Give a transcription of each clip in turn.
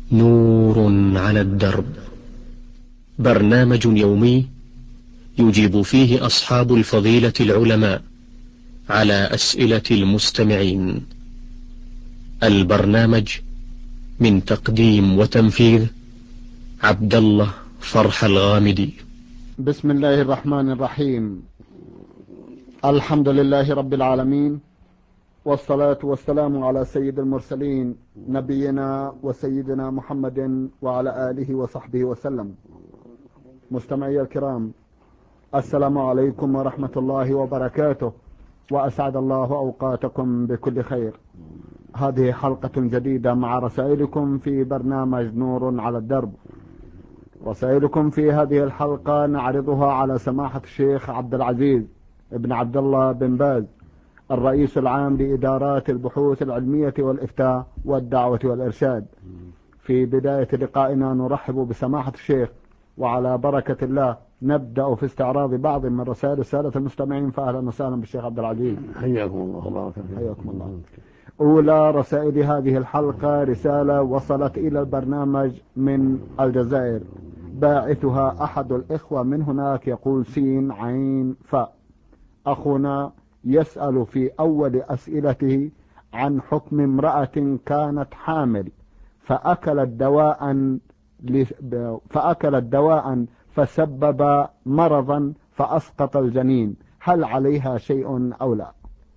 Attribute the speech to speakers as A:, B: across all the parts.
A: نور على الدرب، برنامج يومي يجيب فيه أصحاب الفضيلة العلماء على أسئلة المستمعين. البرنامج من تقديم وتنفيذ عبد الله فرح الغامدي.
B: بسم الله الرحمن الرحيم. الحمد لله رب العالمين، والصلاة والسلام على سيد المرسلين نبينا وسيدنا محمد وعلى آله وصحبه وسلم. مستمعي الكرام، السلام عليكم ورحمة الله وبركاته، وأسعد الله أوقاتكم بكل خير. هذه حلقة جديدة مع رسائلكم في برنامج نور على الدرب. رسائلكم في هذه الحلقة نعرضها على سماحة الشيخ عبد العزيز ابن عبد الله بن باز، الرئيس العام لإدارات البحوث العلمية والإفتاء والدعوة والإرشاد. في بداية لقائنا نرحب بسماحة الشيخ، وعلى بركة الله نبدأ في استعراض بعض من رسائل السادة المستمعين. فأهلا وسهلا بالشيخ عبد العزيز.
C: حياكم الله وبارك فيكم.
B: حياكم الله. أولى رسائل هذه الحلقة رسالة وصلت إلى البرنامج من الجزائر، باعثها أحد الإخوة من هناك، يقول سين عين فاء. أخونا يسأل في أول أسئلته عن حكم امرأة كانت حامل فأكلت دواء فسبب مرضا فأسقط الجنين، هل عليها شيء أو لا؟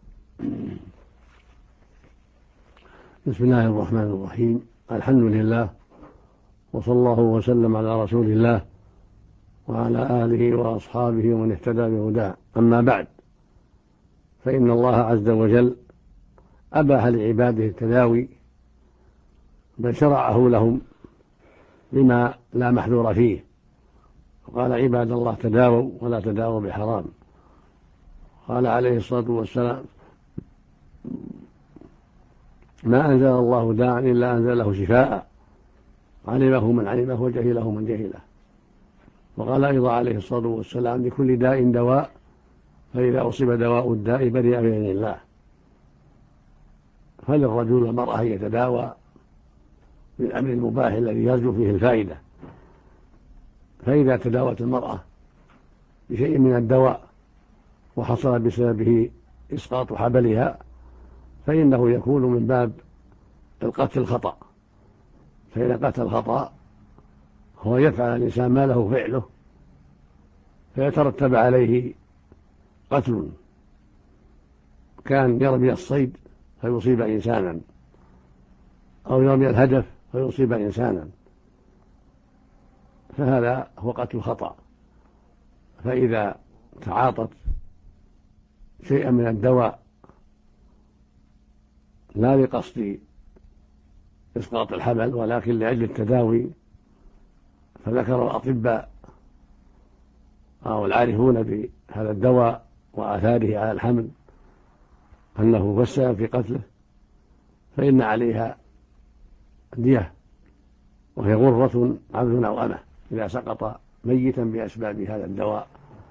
C: بسم الله الرحمن الرحيم. الحمد لله، وصلى الله وسلم على رسول الله وعلى آله وأصحابه ومن اهتدى بهداه. أما بعد، فإن الله عز وجل أباح لعباده التداوي، بل شرعه لهم لما لا محذور فيه. وقال: عباد الله تداووا ولا تداووا بحرام. قال عليه الصلاة والسلام: ما أنزل الله داعا إلا أنزل له شفاء، علمه من علمه وجهله من جهله. وقال أيضا عليه الصلاة والسلام: لكل داء دواء، فإذا أصيب دواء الداء برئ بإذن الله. فللرجل والمرأة يتداوى بالأمر المباح الذي يرجو فيه الفائدة. فإذا تداوت المرأة بشيء من الدواء وحصل بسببه إسقاط حبلها، فإنه يكون من باب القتل الخطأ. فإذا قتل الخطأ هو يفعل الإنسان ما له فعله، فيترتب عليه قتل، كان يرمي الصيد فيصيب إنسانا، أو يرمي الهدف فيصيب إنسانا، فهذا هو قتل الخطأ. فإذا تعاطت شيئا من الدواء لا لقصد إسقاط الحمل ولكن لأجل التداوي، فذكر الأطباء أو العارفون بهذا الدواء وآثاره على الحمل أنه هو السبب في قتله، فإن عليها دية، وهي غرة عبد أو أمة إذا سقط ميتا بأسباب هذا الدواء.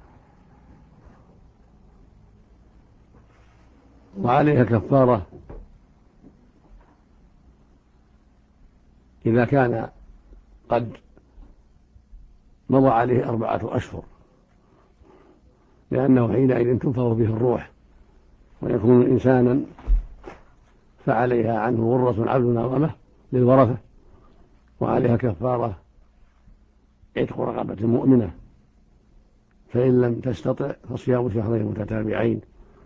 C: وعليها كفارة إذا كان قد مضى عليه 4 أشهر، لأنه حينئذ تنفخ فيه الروح ويكون إنسانا، فعليها عنه غرة عبد أو أمة للورثة. وعليها كفارة عتق رقبة مؤمنة، فإن لم تستطع فصيام شهرين متتابعين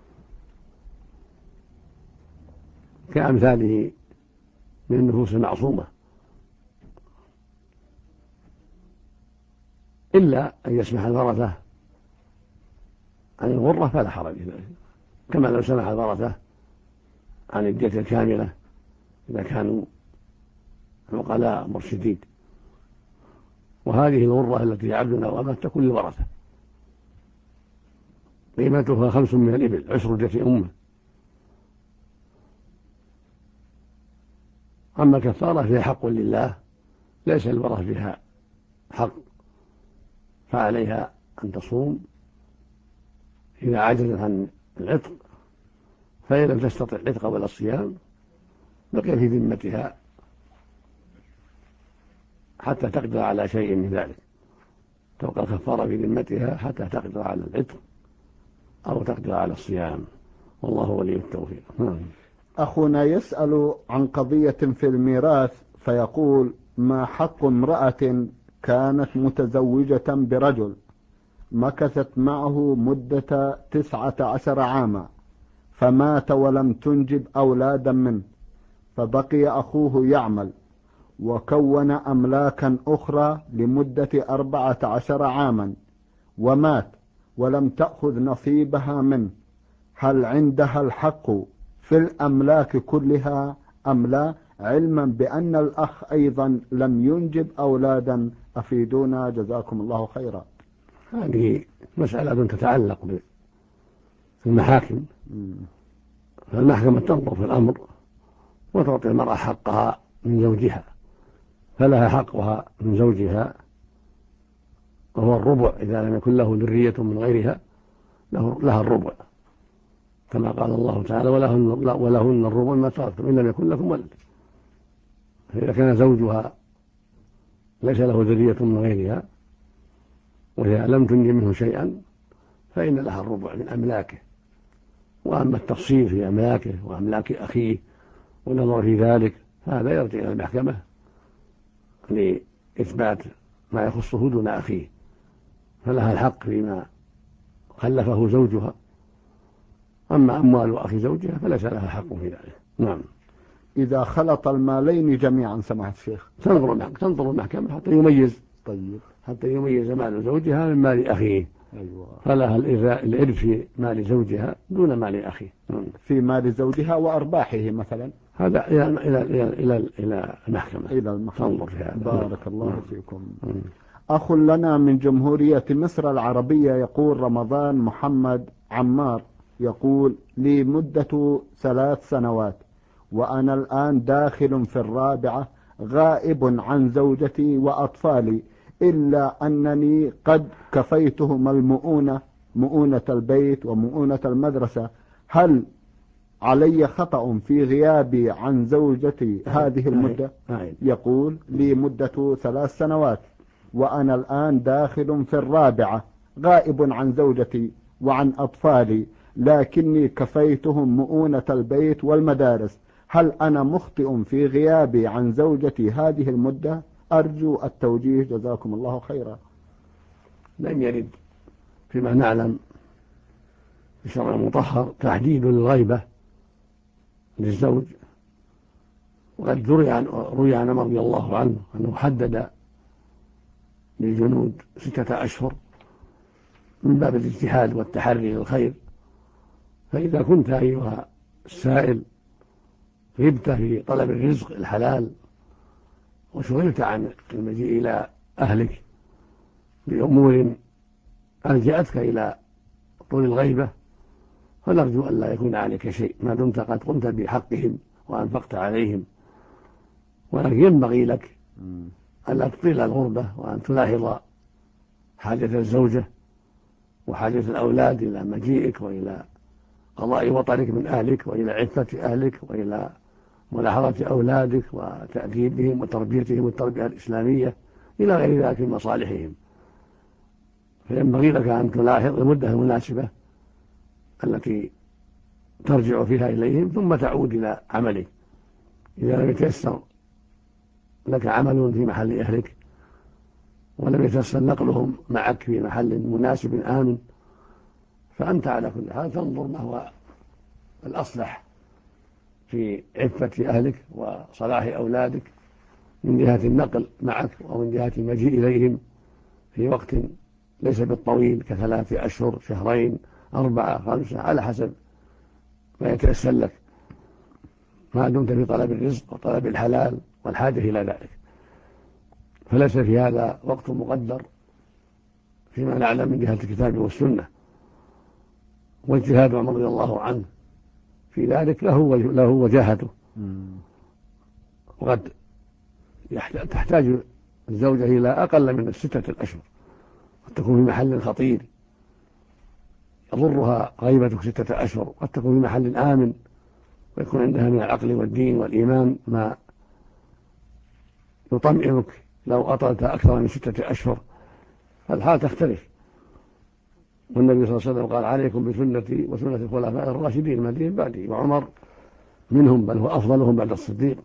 C: كأمثاله من النفوس المعصومة، إلا أن يسمح الورثة عن الغرة فلا حرج، كما لو سمح الورثة عن الدية الكاملة إذا كانوا عقلاء مرشدين. وهذه الغرة التي عبد أو أمة تكون للورثة، قيمتها 5 من الإبل، عشر دية أمه. أما الكفارة فهي حق لله، ليس الورثة فيها حق، فعليها أن تصوم إذا عجزت عن العتق، فإن لم تستطع العتق ولا الصيام بقي في ذمتها حتى تقدر على شيء من ذلك، تبقى الكفارة في ذمتها حتى تقدر على العتق أو تقدر على الصيام، والله ولي التوفيق.
B: أخونا يسأل عن قضية في الميراث فيقول: ما حق امرأة كانت متزوجة برجل مكثت معه مدة 19 عاما فمات ولم تنجب أولادا منه، فبقي أخوه يعمل وكون أملاكا أخرى لمدة 14 عاما ومات ولم تأخذ نصيبها منه، هل عندها الحق في الأملاك كلها أم لا، علما بأن الأخ أيضا لم ينجب أولادا؟ أفيدونا جزاكم الله خيرا.
C: هذه مسألة تتعلق بالمحاكم، فالمحكمة تنظر في الأمر وتعطي المرأة حقها من زوجها، فلها حقها من زوجها وهو الربع إذا لم يكن له ذرية من غيرها، لها الربع كما قال الله تعالى: ولهن الربع ما تركتم إن لم يكن لكم ولد. فإذا كان زوجها ليس له ذرية من غيرها وهي لم تنجب منه شيئا فإن لها الربع من أملاكه. وأما التفصيل في أملاكه وأملاك أخيه والنظر في ذلك هذا يرجع إلى المحكمة لإثبات ما يخصه دون أخيه، فلها الحق فيما خلفه زوجها، أما أموال أخي زوجها فليس لها حق في ذلك. نعم.
B: إذا خلط المالين جميعا سماحة الشيخ
C: تنظر المحكمة حتى يميز.
B: طيب.
C: حتى يميز مال زوجها من مال أخيه.
B: أيوة.
C: فلها الإرث في مال زوجها دون مال أخيه.
B: في مال زوجها وأرباحه مثلا،
C: هذا إلى المحكمة تنظر في هذا.
B: بارك الله فيكم. أخ لنا من جمهورية مصر العربية يقول: رمضان محمد عمار يقول: لي مدة 3 سنوات وأنا الآن داخل في الرابعة، غائب عن زوجتي وأطفالي، إلا أنني قد كفيتهم مؤونة البيت ومؤونة المدرسة، هل علي خطأ في غيابي عن زوجتي هذه المدة؟ يقول: لي مدة 3 سنوات وأنا الآن داخل في الرابعة، غائب عن زوجتي وعن أطفالي، لكني كفيتهم مؤونة البيت والمدارس، هل أنا مخطئ في غيابي عن زوجتي هذه المدة؟ أرجو التوجيه جزاكم الله خيرا.
C: لم يرد فيما نعلم في الشرع المطهر تحديد للغيبة للزوج، وقد روي عن رضي الله عنه أنه حدد للجنود 6 أشهر من باب الاجتهاد والتحري للخير. فإذا كنت أيها السائل غبت في طلب الرزق الحلال وشغلت عن المجيء إلى أهلك بأمور ألجأتك إلى طول الغيبة، فنرجو أن لا يكون عليك شيء ما دمت قد قمت بحقهم وأنفقت عليهم. ولكن ينبغي لك ألا تطيل الغربة وأن تلاحظ حاجة الزوجة وحاجة الأولاد إلى مجيئك وإلى قضاء وطنك من أهلك وإلى عفة أهلك وإلى ملاحظة أولادك وتأديبهم وتربيتهم التربية الإسلامية إلى غير ذلك من مصالحهم. فينبغي لك أن تلاحظ المدة المناسبة التي ترجع فيها إليهم ثم تعود إلى عملك. إذا لم يتيسر لك عمل في محل أهلك ولم يتيسر نقلهم معك في محل مناسب آمن، فأنت على كل حال تنظر ما هو الأصلح في عفة أهلك وصلاح أولادك من جهة النقل معك ومن جهة المجيء إليهم في وقت ليس بالطويل ك3 أشهر 2 4 5 على حسب ما يتيسر لك ما دمت في طلب الرزق وطلب الحلال والحاجة إلى ذلك. فليس في هذا وقت مقدر فيما نعلم من جهة الكتاب والسنة، واجتهاد عمر رضي الله عنه في ذلك له وجاهته. وقد تحتاج الزوجة إلى أقل من 6 أشهر، قد تكون في محل خطير يضرها غيبتك 6 أشهر، قد تكون في محل آمن ويكون عندها من العقل والدين والإيمان ما يطمئنك لو قطعت أكثر من 6 أشهر فالحال تختلف. والنبي صلى الله عليه وسلم قال: عليكم بسنتي وسنة الخلفاء الراشدين المهديين بعدي، وعمر منهم بل هو أفضلهم بعد الصديق.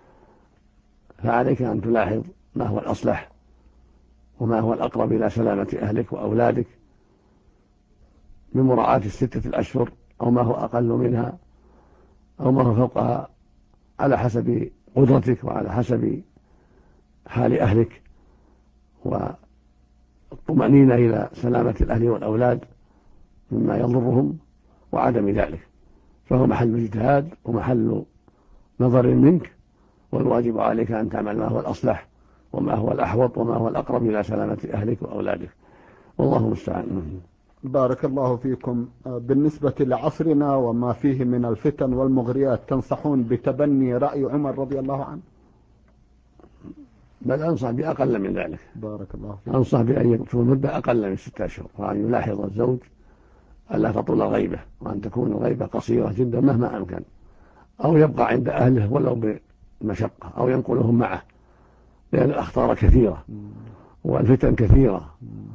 C: فعليك أن تلاحظ ما هو الأصلح وما هو الأقرب إلى سلامة أهلك وأولادك بمراعاة 6 أشهر، أو ما هو أقل منها أو ما هو فوقها، على حسب قدرتك وعلى حسب حال أهلك والطمأنينة إلى سلامة الأهل والأولاد مما يضرهم وعدم ذلك. فهو محل اجتهاد ومحل نظر منك، والواجب عليك أن تعمل ما هو الأصلح وما هو الأحوط وما هو الأقرب إلى سلامة أهلك وأولادك، والله المستعان.
B: بارك الله فيكم. بالنسبة لعصرنا وما فيه من الفتن والمغريات، تنصحون بتبني رأي عمر رضي الله عنه؟
C: بل أنصح بأقل من ذلك.
B: بارك الله فيكم.
C: أنصح بأن يكون مدة أقل من 6 أشهر، وأن يلاحظ الزوج ألا تطول الغيبة، وأن تكون الغيبة قصيرة جدا مهما أمكن، أو يبقى عند أهله ولو بمشقة، أو ينقلهم معه، لأن الأخطار كثيرة والفتن كثيرة،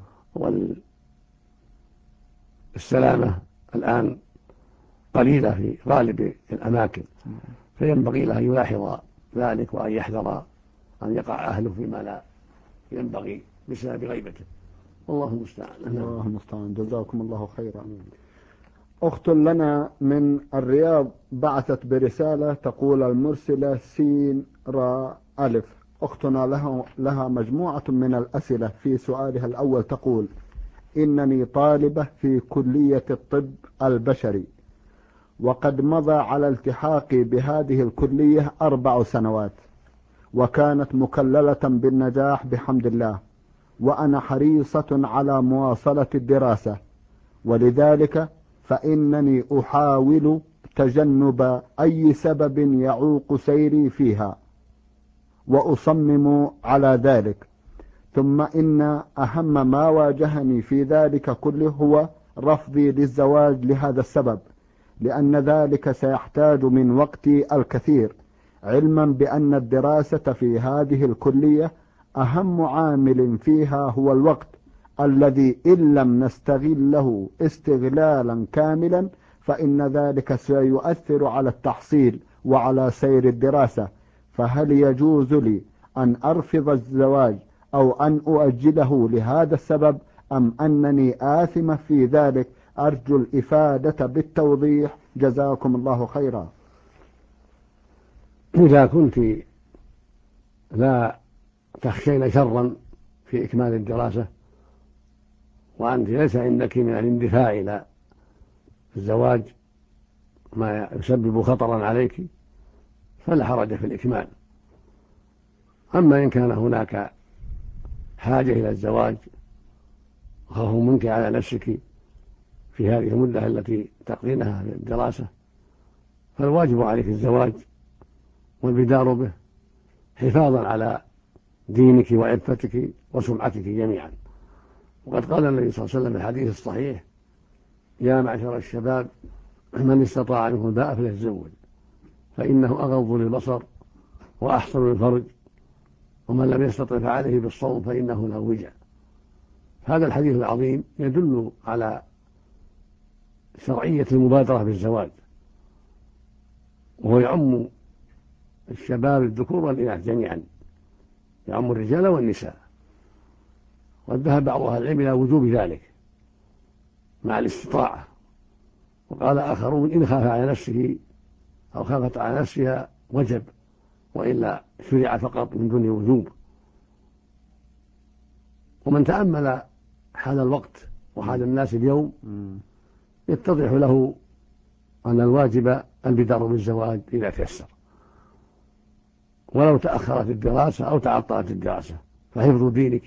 C: والسلامة الآن قليلة في غالب الأماكن، فينبغي له أن يلاحظ ذلك وأن يحذر أن يقع أهله فيما لا ينبغي بسبب غيبته، والله المستعان.
B: الله المستعان. جزاكم الله خيرا. أخت لنا من الرياض بعثت برسالة تقول: المرسلة سين را ألف. أختنا لها مجموعة من الأسئلة. في سؤالها الأول تقول: إنني طالبة في كلية الطب البشري، وقد مضى على التحاقي بهذه الكلية 4 سنوات، وكانت مكللة بالنجاح بحمد الله، وأنا حريصة على مواصلة الدراسة، ولذلك فإنني أحاول تجنب أي سبب يعوق سيري فيها، وأصمم على ذلك. ثم إن أهم ما واجهني في ذلك كله هو رفضي للزواج لهذا السبب، لأن ذلك سيحتاج من وقتي الكثير، علما بأن الدراسة في هذه الكلية أهم عامل فيها هو الوقت، الذي إن لم نستغله استغلالا كاملا فإن ذلك سيؤثر على التحصيل وعلى سير الدراسة. فهل يجوز لي أن أرفض الزواج أو أن أؤجله لهذا السبب، أم أنني آثمة في ذلك؟ أرجو الإفادة بالتوضيح، جزاكم الله خيرا.
C: إذا كنت لا تخشين شرا في إكمال الدراسة، وأنت ليس عندك من الاندفاع إلى الزواج ما يسبب خطرا عليك، فلا حرج في الإكمال. أما إن كان هناك حاجة إلى الزواج وخوف منك على نفسك في هذه المدة التي تقضينها في الدراسة، فالواجب عليك الزواج والبدار به، حفاظا على دينك وعفتك وسمعتك جميعا. وقد قال النبي صلى الله عليه وسلم في الحديث الصحيح: يا معشر الشباب من استطاع منكم الباءة فليتزوج، فإنه أغض للبصر وأحصن للفرج، ومن لم يستطع فعليه بالصوم فإنه له وجع. هذا الحديث العظيم يدل على شرعية المبادرة بالزواج، وهو يعم الشباب الذكور والإناث جميعا، يعم الرجال والنساء. وذهب بعض أهل العلم إلى وجوب ذلك مع الاستطاعة، وقال آخرون إن خاف على نفسه أو خافت على نفسها وجب، وإلا شرع فقط من دون وجوب. ومن تأمل حال الوقت وحال الناس اليوم يتضح له أن الواجب البدار بالزواج إذا تيسر، ولو تأخرت الدراسة أو تعطلت الدراسة، فحفظ دينك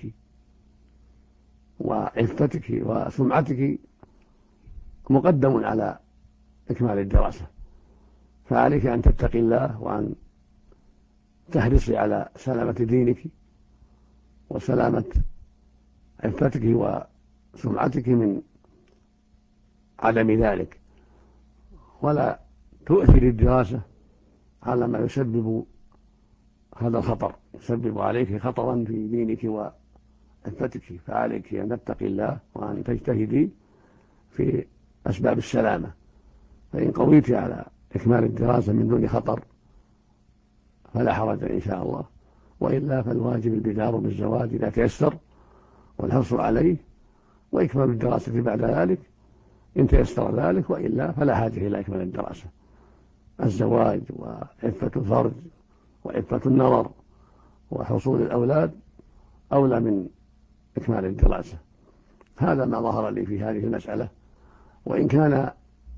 C: وعفتك وسمعتك مقدم على إكمال الدراسة. فعليك أن تتقي الله وأن تحرصي على سلامة دينك وسلامة عفتك وسمعتك من عدم ذلك، ولا تؤثر الدراسة على ما يسبب هذا الخطر يسبب عليك خطرا في دينك وعفتك، فعليك أن تتقي الله وأن تجتهدي في أسباب السلامة. فإن قويت على إكمال الدراسة من دون خطر فلا حرج إن شاء الله، وإلا فالواجب البدار بالزواج إذا تيسر والحرص عليه، وإكمال الدراسة بعد ذلك إن تيسر ذلك، وإلا فلا حاجة إلى إكمال الدراسة. الزواج وعفة الفرج وعفة النظر وحصول الأولاد أولى من إكمال الدراسة. هذا ما ظهر لي في هذه المسألة. وإن كان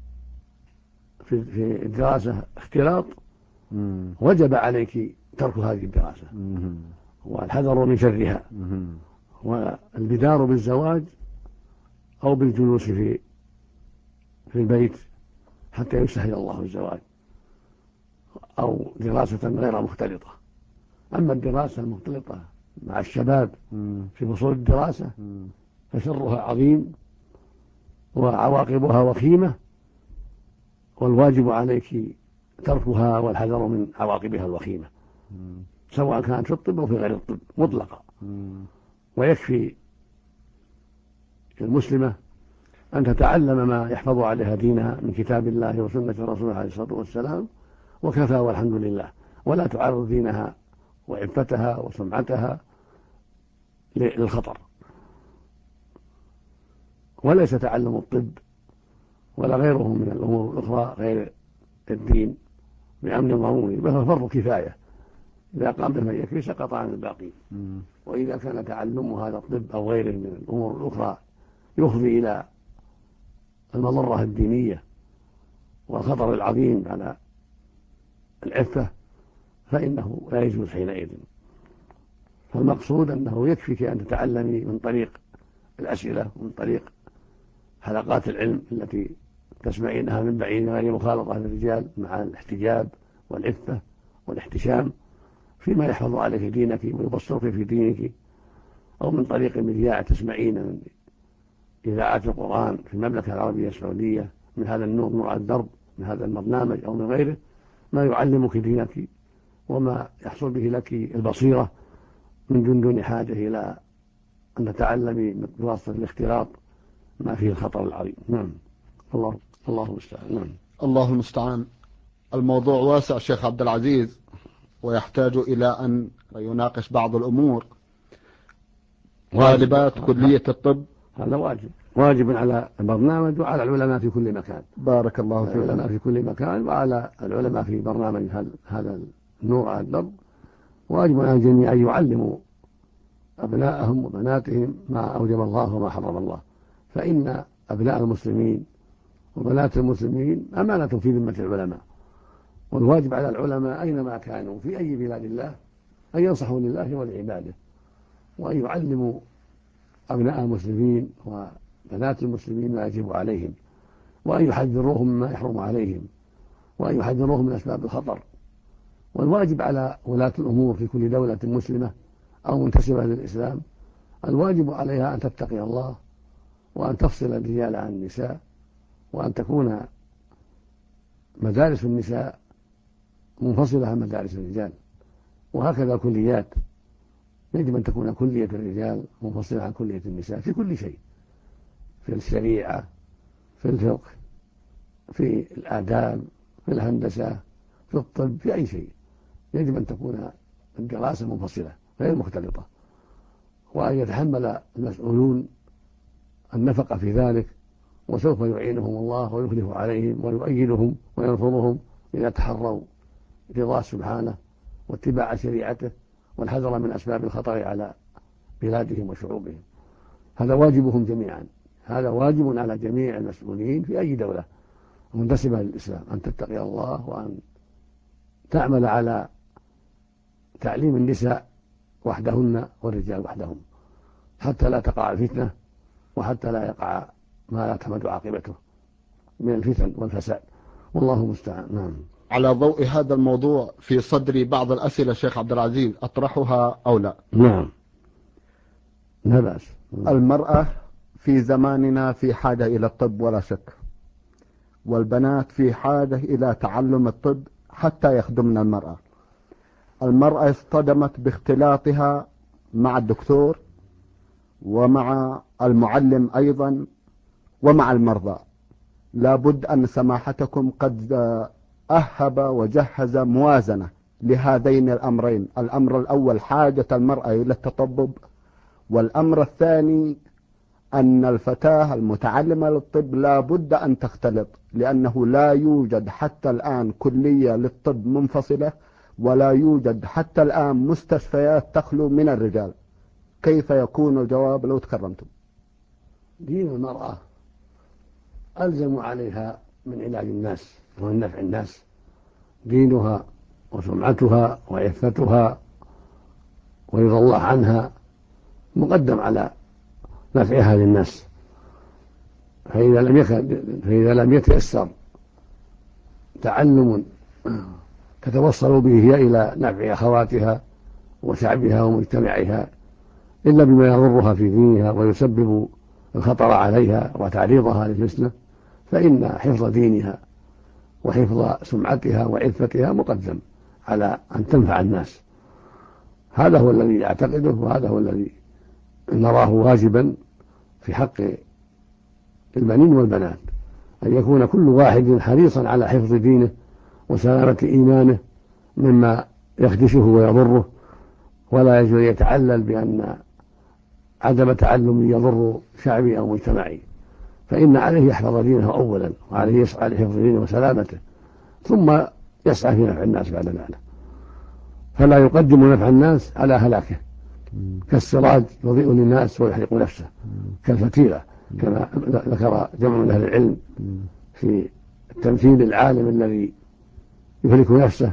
C: في الدراسة اختلاط وجب عليك ترك هذه الدراسة والحذر من شرها، والبدار بالزواج أو بالجلوس في البيت حتى يستحل الله الزواج، أو دراسة غير مختلطة. أما الدراسة المختلطة مع الشباب في فصول الدراسة فشرها عظيم وعواقبها وخيمة، والواجب عليك تركها والحذر من عواقبها الوخيمة، سواء كانت في الطب أو في غير الطب مطلقة. ويكفي المسلمة أن تتعلم ما يحفظ عليها دينها من كتاب الله وسنة رسوله عليه الصلاة والسلام، وكفى والحمد لله، ولا تعرض دينها وعفتها وسمعتها للخطر. وليس تعلم الطب ولا غيره من الأمور الأخرى غير الدين بأمر ضروري، بل هو فرض كفاية، إذا قام به من يكفي سقط عن الباقي. وإذا كان تعلم هذا الطب أو غيره من الأمور الأخرى يفضي إلى المضرة الدينية والخطر العظيم على العفة فإنه لا يجوز حينئذ. فالمقصود أنه يكفيك أن تتعلمي من طريق الأسئلة ومن طريق حلقات العلم التي تسمعينها من بعيد غير مخالطة للرجال، مع الاحتجاب والعفة والاحتشام فيما يحفظ عليك دينك ويبصرك في دينك، أو من طريق مذياع تسمعين من إذاعات القرآن في المملكة العربية السعودية من هذا النور، نور على الدرب، من هذا البرنامج أو من غيره، ما يعلمك دينك وما يحصل به لك البصيرة من دون حاجة إلى أن تتعلمي بواسطة الاختلاط ما فيه الخطر العظيم. نعم. الله المستعان. نعم.
B: الله المستعان. الموضوع واسع شيخ عبد العزيز، ويحتاج إلى أن يناقش بعض الأمور. طالبات كلية الطب
C: هذا واجب على البرنامج وعلى العلماء في كل مكان.
B: بارك الله فيك.
C: العلماء في كل مكان وعلى العلماء في برنامج هذا النور على الدرب، واجب على الجميع أن يعلموا أبناءهم وبناتهم ما أوجب الله وما حرم الله، فإن أبناء المسلمين وبنات المسلمين أمانة في ذمة العلماء، والواجب على العلماء أينما كانوا في أي بلاد الله أن ينصحوا لله ولعباده، وأن يعلموا أبناء المسلمين وبنات المسلمين ما يجب عليهم، وأن يحذروهم مما يحرم عليهم، وأن يحذروهم من أسباب الخطر. والواجب على ولاة الأمور في كل دولة مسلمة أو منتسبة للإسلام، الواجب عليها أن تتقي الله وأن تفصل الرجال عن النساء، وأن تكون مدارس النساء منفصلة عن مدارس الرجال، وهكذا الكليات يجب أن تكون كلية الرجال منفصلة عن كلية النساء في كل شيء، في الشريعة، في الفقه، في الآداب، في الهندسة، في الطب، في أي شيء يجب أن تكون الدراسة منفصلة غير مختلطة، وأن يتحمل المسؤولون النفقة في ذلك، وسوف يعينهم الله ويخلف عليهم ويؤيدهم وينصرهم إذا تحروا رضاه سبحانه واتباع شريعته والحذر من أسباب الخطر على بلادهم وشعوبهم. هذا واجبهم جميعا، هذا واجب على جميع المسؤولين في أي دولة منتسبة للإسلام، أن تتقي الله وأن تعمل على تعليم النساء وحدهن والرجال وحدهم، حتى لا تقع الفتنة وحتى لا يقع ما لا تحمد عاقبته من الفتن والفساد، والله المستعان. نعم.
B: على ضوء هذا الموضوع في صدري بعض الأسئلة شيخ عبد العزيز، أطرحها أو لا؟
C: نعم، لا بأس.
B: المرأة في زماننا في حاجة إلى الطب ولا شك، والبنات في حاجة إلى تعلم الطب حتى يخدمن المرأة. المرأة اصطدمت باختلاطها مع الدكتور ومع المعلم أيضا ومع المرضى، لابد أن سماحتكم قد أهب وجهز موازنة لهذين الأمرين. الأمر الأول حاجة المرأة إلى التطبب، والأمر الثاني أن الفتاة المتعلمة للطب لابد أن تختلط، لأنه لا يوجد حتى الآن كلية للطب منفصلة، ولا يوجد حتى الآن مستشفيات تخلو من الرجال. كيف يكون الجواب لو تكرمتم؟
C: دين المرأة ألزم عليها من علاج الناس ومن نفع الناس، دينها وسمعتها وعفتها ورضا الله عنها مقدم على نفعها للناس. فإذا لم يتيسر تعلم تتوصل به هي إلى نفع أخواتها وشعبها ومجتمعها إلا بما يضرها في دينها ويسبب الخطر عليها وتعريضها للفتنة، فإن حفظ دينها وحفظ سمعتها وعفتها مقدم على أن تنفع الناس. هذا هو الذي أعتقده، وهذا هو الذي نراه واجبا في حق البنين والبنات، أن يكون كل واحد حريصا على حفظ دينه وسلامة إيمانه مما يخدشه ويضره، ولا يجوز يتعلل بأن عدم تعلم يضر شعبي أو مجتمعي، فإن عليه يحفظ دينه أولا، وعليه يسعى لحفظ دينه وسلامته، ثم يسعى في نفع الناس بعد ذلك. فلا يقدم نفع الناس على هلاكه، كالسراج يضيء للناس ويحرق نفسه، كالفتيلة كما ذكر جمع من أهل العلم في التمثيل العالم الذي يهلك نفسه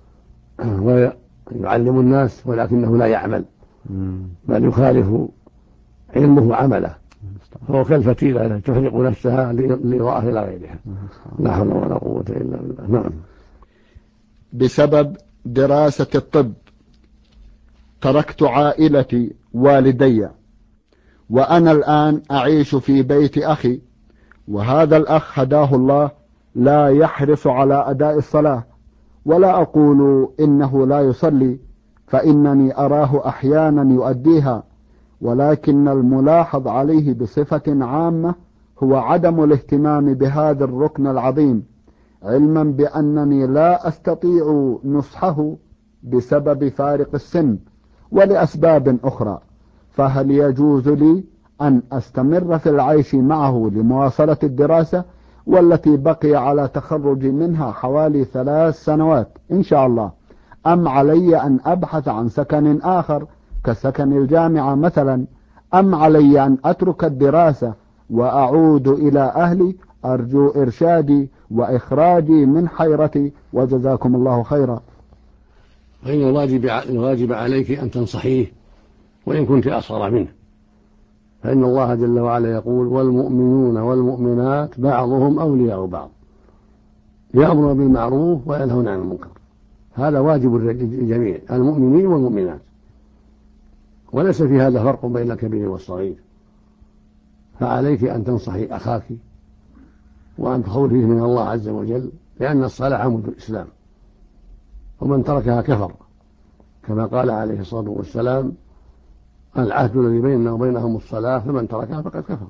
C: ويعلم الناس ولكنه لا يعمل، بل يخالف علمه عمله، فهو كالفتيلة التي تحرق نفسها لإضاءة إلى غيرها. لا حول ولا قوة إلا بالله. نعم.
B: بسبب دراسة الطب تركت عائلتي والدي، وأنا الآن أعيش في بيت أخي، وهذا الأخ هداه الله لا يحرص على أداء الصلاة، ولا أقول إنه لا يصلي، فإنني أراه أحيانا يؤديها، ولكن الملاحظ عليه بصفة عامة هو عدم الاهتمام بهذا الركن العظيم، علما بأنني لا أستطيع نصحه بسبب فارق السن ولأسباب أخرى. فهل يجوز لي أن أستمر في العيش معه لمواصلة الدراسة والتي بقي على تخرج منها حوالي 3 سنوات إن شاء الله، أم علي أن أبحث عن سكن آخر كسكن الجامعة مثلا، أم علي أن أترك الدراسة وأعود إلى أهلي؟ أرجو إرشادي وإخراجي من حيرتي، وجزاكم الله خيرا.
C: فإن الواجب عليك أن تنصحيه وإن كنت أصغر منه، فإن الله جل وعلا يقول: والمؤمنون والمؤمنات بعضهم أولياء بعض يأمرون بالمعروف وينهون عن المنكر. هذا واجب الجميع، المؤمنين والمؤمنات، وليس في هذا فرق بين الكبير والصغير. فعليك أن تنصحي أخاك وأن تخوفيه من الله عز وجل، لأن الصلاة عمود الإسلام، ومن تركها كفر، كما قال عليه الصلاة والسلام: العهد الذي بيننا وبينهم الصلاة، فمن تركها فقد كفر.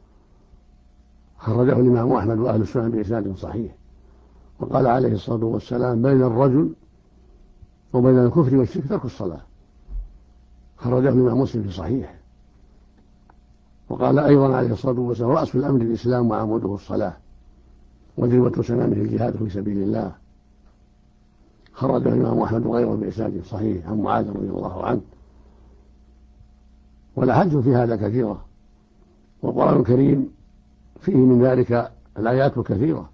C: خرجه الإمام أحمد وأهل السنن بإسناد صحيح. وقال عليه الصلاة والسلام: بين الرجل وبين الكفر والشرك ترك الصلاة. خرجه الإمام مسلم في صحيح. وقال أيضا عليه الصلاة والسلام: رأس الأمر الإسلام وعموده الصلاة، وذروة سنامه الجهاد في سبيل الله. خرجه الإمام أحمد وغيره بإسناد صحيح عن معاذ رضي الله عنه. والأحاديث في هذا كثيرة، والقرآن الكريم فيه من ذلك الآيات الكثيرة،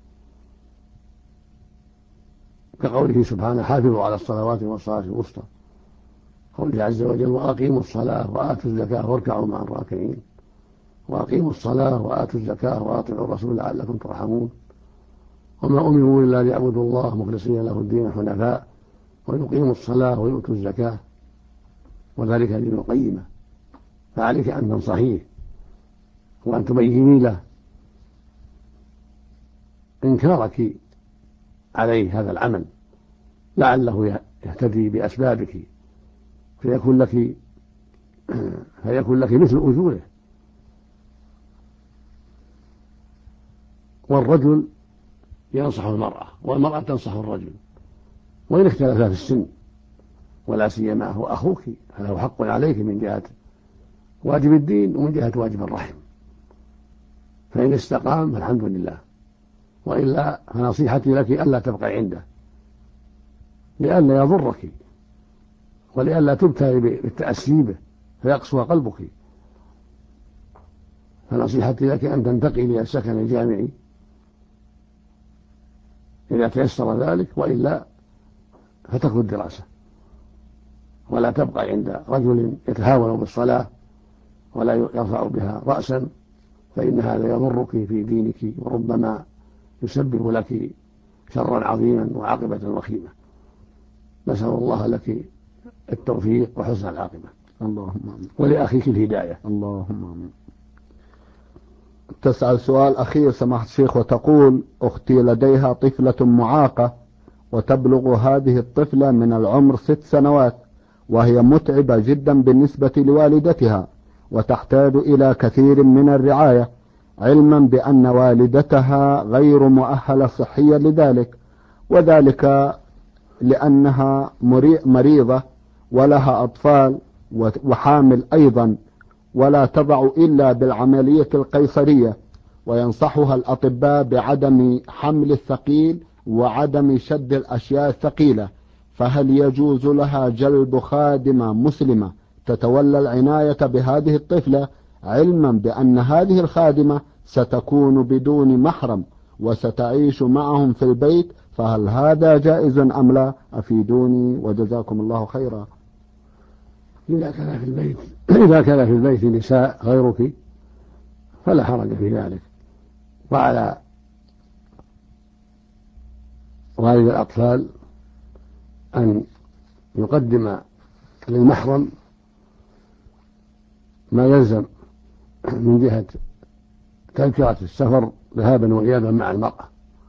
C: كقوله سبحانه: حافظوا على الصلوات والصلاة الوسطى، قوله عز وجل: وأقيموا الصلاة وآتوا الزكاة واركعوا مع الراكعين. وأقيموا الصلاة وآتوا الزكاة وأطيعوا الرسول لعلكم ترحمون. وما أمروا إلا ليعبدوا الله مخلصين له الدين حنفاء ويقيموا الصلاة ويؤتوا الزكاة وذلك دين القيمة. فعليك أن تنصحيه وأن تبيني له إنكارك عليه هذا العمل، لعله يهتدي بأسبابك فيكون لك مثل أجوره. والرجل ينصح المرأة والمرأة تنصح الرجل، وإن اختلفا في السن، ولا سيما هو أخوك فله حق عليك من جهة واجب الدين ومن جهة واجب الرحم، فإن استقام فالحمد لله، وإلا فنصيحتي لك ألا تبقي عنده لئلا يضرك ولئلا تبتلي بالتأسي به فيقسو قلبك. فنصيحتي لك أن تنتقلي إلى السكن الجامعي إذا تيسر ذلك، وإلا فتكن الدراسة، ولا تبقى عند رجل يتهاون بالصلاة ولا يرفع بها رأسا، فإن هذا يضرك في دينك وربما يسبب لك شرا عظيما وعاقبة وخيمة. نسأل الله لك التوفيق وحسن العاقبة.
B: اللهم آمين.
C: ولأخيك الهداية.
B: اللهم آمين. تسأل سؤال أخير سماحة الشيخ وتقول: أختي لديها طفلة معاقة، وتبلغ هذه الطفلة من العمر 6 سنوات، وهي متعبة جدا بالنسبة لوالدتها، وتحتاج إلى كثير من الرعاية، علما بأن والدتها غير مؤهلة صحيا لذلك، وذلك لأنها مريضة ولها أطفال وحامل أيضا، ولا تضع إلا بالعملية القيصرية، وينصحها الأطباء بعدم حمل الثقيل وعدم شد الأشياء الثقيلة، فهل يجوز لها جلب خادمة مسلمة تتولى العناية بهذه الطفلة، علما بأن هذه الخادمة ستكون بدون محرم وستعيش معهم في البيت، فهل هذا جائز أم لا؟ أفيدوني وجزاكم الله خيرا.
C: إذا كان في البيت نساء غيرك فلا حرج في ذلك، وعلى والد الأطفال أن يقدم للمحرم ما يلزم من جهة تذكرة السفر ذهابا وإيابا مع المرأة،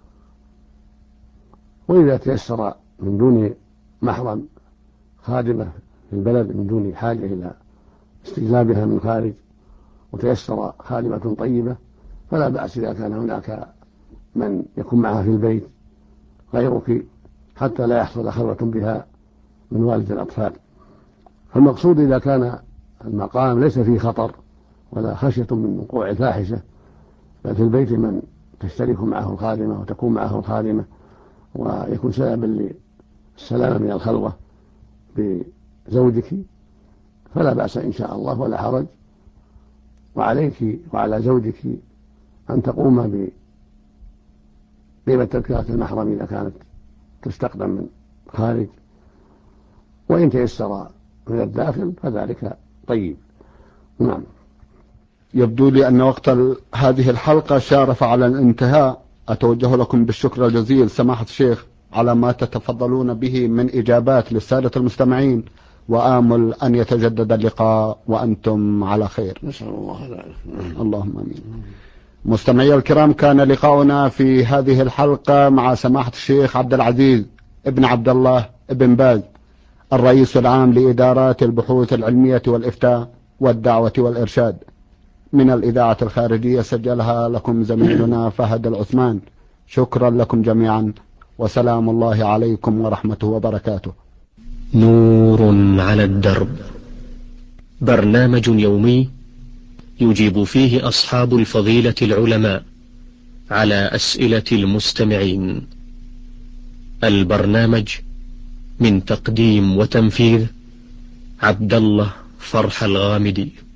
C: وإذا تيسر من دون محرم خادمة في البلد من دون حاجة إلى استجلابها من خارج، وتيسر خادمة طيبة، فلا بأس إذا كان هناك من يكون معها في البيت غيرك حتى لا يحصل خلوة بها من والد الأطفال. فالمقصود إذا كان المقام ليس فيه خطر ولا خشية من وقوع الفاحشة، بل في البيت من تشترك معه الخادمة وتكون معه الخادمة ويكون سببا للسلامة من الخلوة بزوجك، فلا بأس إن شاء الله ولا حرج. وعليك وعلى زوجك أن تقوم بقيمة تذكرة المحرم إذا كانت تستقدم من خارج، وإن تيسر من الداخل فذلك طيب. نعم.
B: يبدو لي أن وقت هذه الحلقة شارف على الانتهاء. أتوجه لكم بالشكر الجزيل سماحة الشيخ على ما تتفضلون به من إجابات للسادة المستمعين، وآمل أن يتجدد اللقاء وأنتم على خير.
C: نسأل الله ذلك.
B: اللهم آمين. مستمعي الكرام، كان لقاؤنا في هذه الحلقة مع سماحة الشيخ عبد العزيز ابن عبد الله ابن باز، الرئيس العام لإدارات البحوث العلمية والإفتاء والدعوة والإرشاد، من الإذاعة الخارجية، سجلها لكم زميلنا فهد العثمان. شكرا لكم جميعا، وسلام الله عليكم ورحمته وبركاته.
A: نور على الدرب، برنامج يومي يجيب فيه أصحاب الفضيلة العلماء على أسئلة المستمعين. البرنامج من تقديم وتنفيذ عبد الله فرح الغامدي.